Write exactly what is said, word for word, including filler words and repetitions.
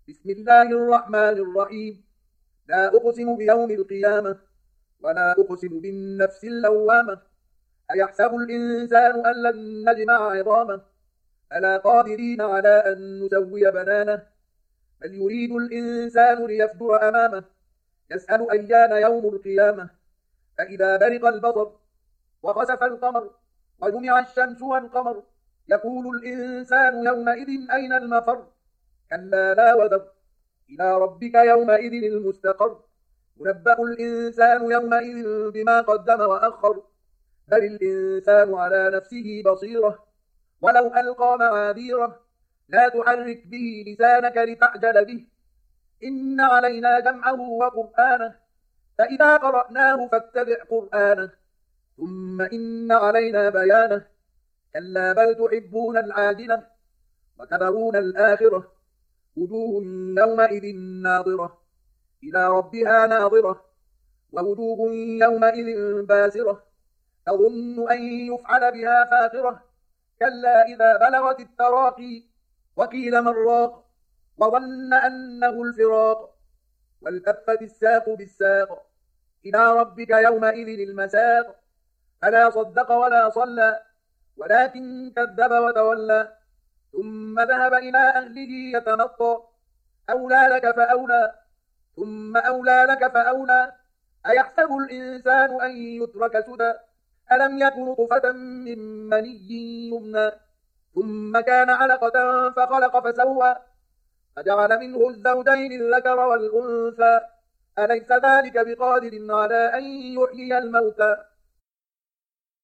بسم الله الرحمن الرحيم. لا أقسم بيوم القيامة ولا أقسم بالنفس اللوامة. أيحسب الإنسان أن لن نجمع عظامه ألا قادرين على أن نسوي بنانه. بل يريد الإنسان ليفجر أمامه يسأل أيان يوم القيامة. فإذا برق البصر وخسف القمر وجمع الشمس والقمر يقول الإنسان يومئذ أين المفر. كلا لا وزر إلى ربك يومئذ المستقر. ينبأ الإنسان يومئذ بما قدم وأخر. بل الإنسان على نفسه بصيرة ولو ألقى معاذيره. لا تحرك به لسانك لتعجل به. إن علينا جمعه وقرآنه فإذا قرأناه فاتبع قرآنه ثم إن علينا بيانه. كلا بل تحبون العاجلة وتذرون الآخرة. وجوه يومئذ ناظرة إلى ربها ناظرة ووجوه يومئذ باسرة تظن أن يفعل بها فاقرة. كلا إذا بلغت التراقي وقيل من راق وظن أنه الفراق والتفت الساق بالساق إلى ربك يومئذ المساق. فلا صدق ولا صلى ولكن كذب وتولى ثم ذهب إلى أهله يتمطى. أولى لك فأولى ثم أولى لك فأولى. أيحسب الإنسان أن يترك سدى ألم يكن نطفة من مني يمنى ثم كان علقة فخلق فسوى فجعل منه الزوجين الذكر والأنثى. أليس ذلك بقادر على أن يحيي الموتى